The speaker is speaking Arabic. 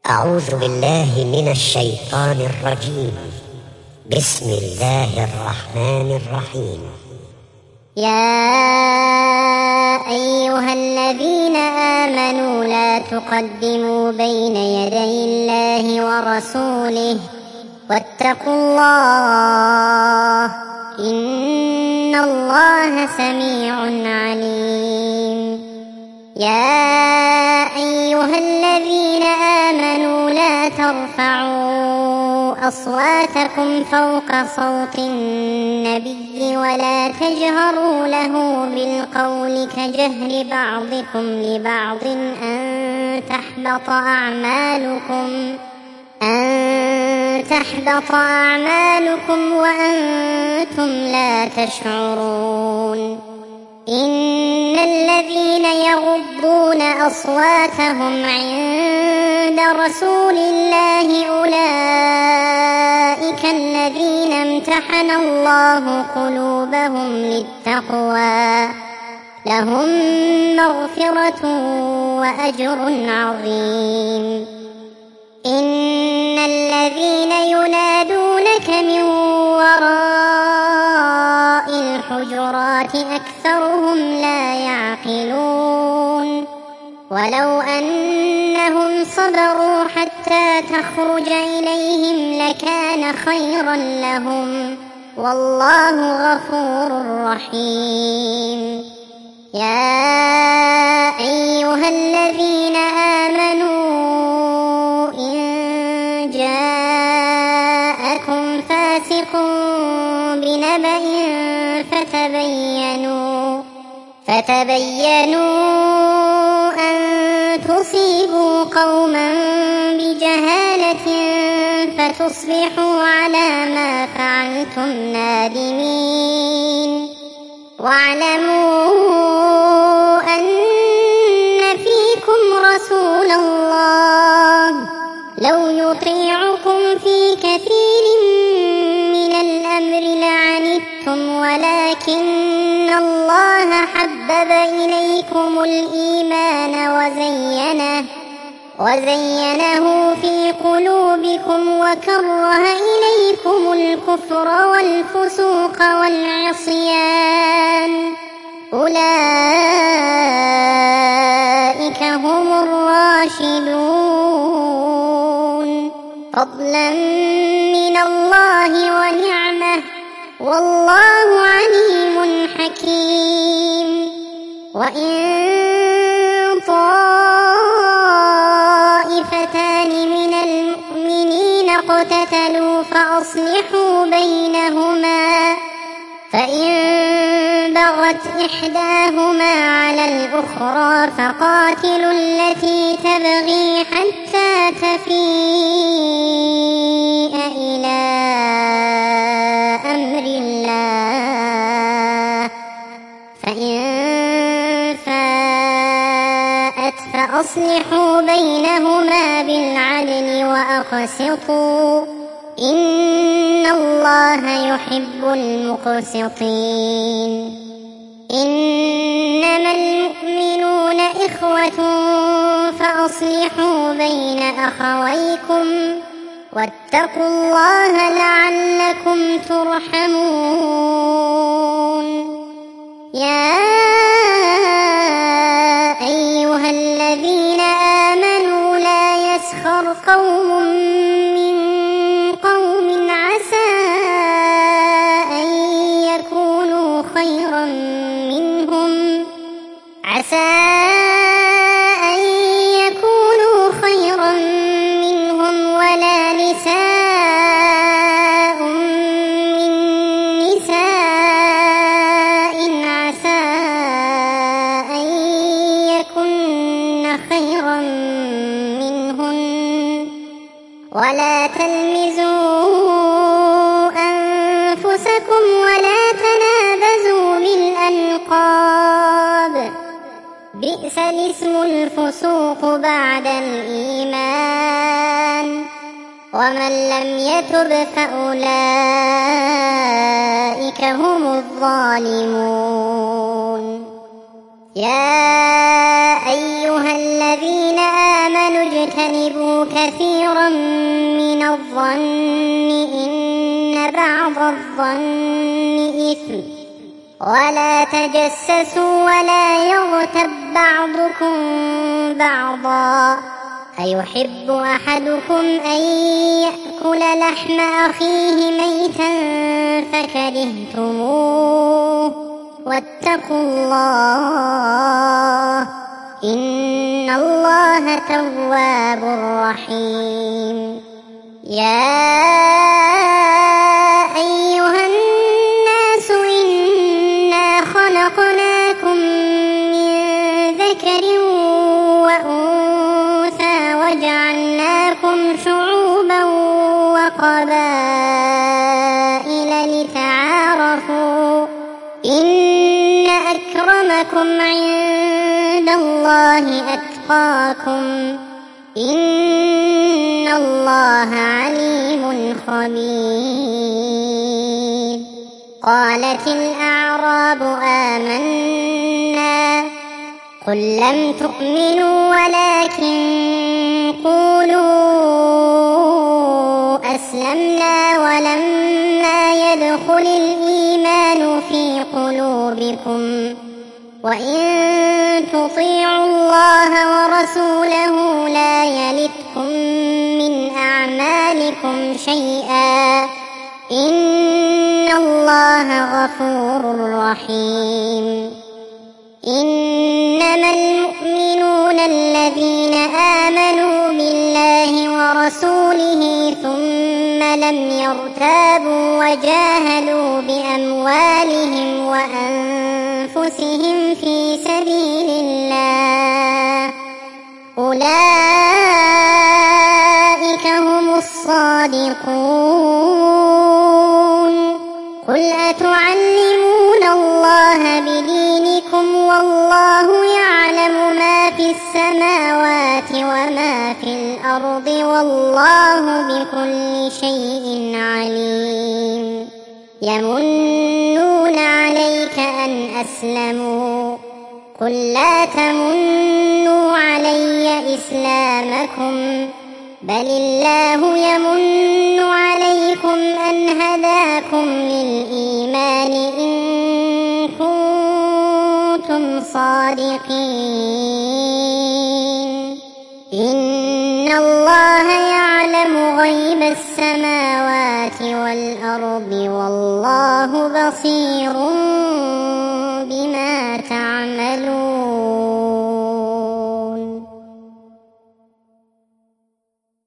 أعوذ بالله من الشيطان الرجيم. بسم الله الرحمن الرحيم. يا أيها الذين آمنوا لا تقدموا بين يدي الله ورسوله واتقوا الله إن الله سميع عليم. يا أيها الذين آمنوا لا ترفعوا أصواتكم فوق صوت النبي ولا تجهروا له بالقول كجهر بعضكم لبعض أن تحبط أعمالكم وأنتم لا تشعرون. إن الذين يغضون أصواتهم عند رسول الله أولئك الذين امتحن الله قلوبهم للتقوى لهم مغفرة وأجر عظيم. إن الذين ينادونك من وراء الحجرات أكثرهم لا يعقلون. ولو أنهم صبروا حتى تخرج إليهم لكان خيرا لهم والله غفور رحيم. يا أيها الذين آمنوا إن جاءكم فاسق بنبأ فتبينوا أن تصيبوا قوما بجهالة فتصبحوا على ما فعلتم نادمين. واعلموا أن فيكم رسول الله لو يطيعكم في كثير من الأمر لعنتم ولكن الله حبب إليكم الإيمان وزينه في قلوبكم وكره إليكم الكفر والفسوق والعصيان أولئك هم الراشدون فضلا من الله ونعمة والله عليم حكيم. وإن طائفتان من المؤمنين اقتتلوا فأصلحوا بينهما فإن بغت إحداهما على الأخرى فقاتلوا التي تبغي حتى تفيء إلى أمر الله فإن فاءت فأصلحوا بينهما بالعدل وأقسطوا إن الله يحب المقسطين. إنما المؤمنون إخوة فأصلحوا بين أخويكم واتقوا الله لعلكم ترحمون. يا أيها الذين آمنوا لا يسخر قوم من قوم عسى أن يكونوا خيرا منهم ولا نساء من نساء عسى أن يكن خيرا منهن ولا تلمزوا أنفسكم ولا تنابزوا بالألقاب بئس الاسم الفسوق بعد الإيمان ومن لم يتب فأولئك هم الظالمون. يا أيها الذين آمنوا واجتنبوا كثيرا من الظن إن بعض الظن إثم ولا تجسسوا ولا يغتب بعضكم بعضا أيحب أحدكم أن يأكل لحم أخيه ميتا فكرهتموه واتقوا الله إن الله تواب رحيم. يا أيها الناس إنا خلقناكم من ذكر وأنثى وجعلناكم شعوبا وقبائل لتعارفوا إن أكرمكم عند الله أتقاكم إن الله عليم خبير. قالت الأعراب آمنا قل لم تؤمنوا ولكن قولوا أسلمنا ولما يدخل الإيمان في قلوبكم وإن تطيعوا الله ورسوله لا يلتكم من أعمالكم شيئا إن الله غفور رحيم. إنما المؤمنون الذين آمنوا بالله ورسوله ثم لم يرتابوا وجاهدوا بأموالهم وأنفسهم في سبيل الله أولئك هم الصادقون. قل أتعلمون الله بدينكم والله يعلم ما في السماوات وما في الأرض والله بكل شيء عليم. يمنون عليك أن أسلموا قل لا تمنوا علي إسلامكم بل الله يمن عليكم أن هداكم للإيمان إن كنتم صادقين. إن الله يعلم غيب السماوات والأرض والله بصير بما تعملون.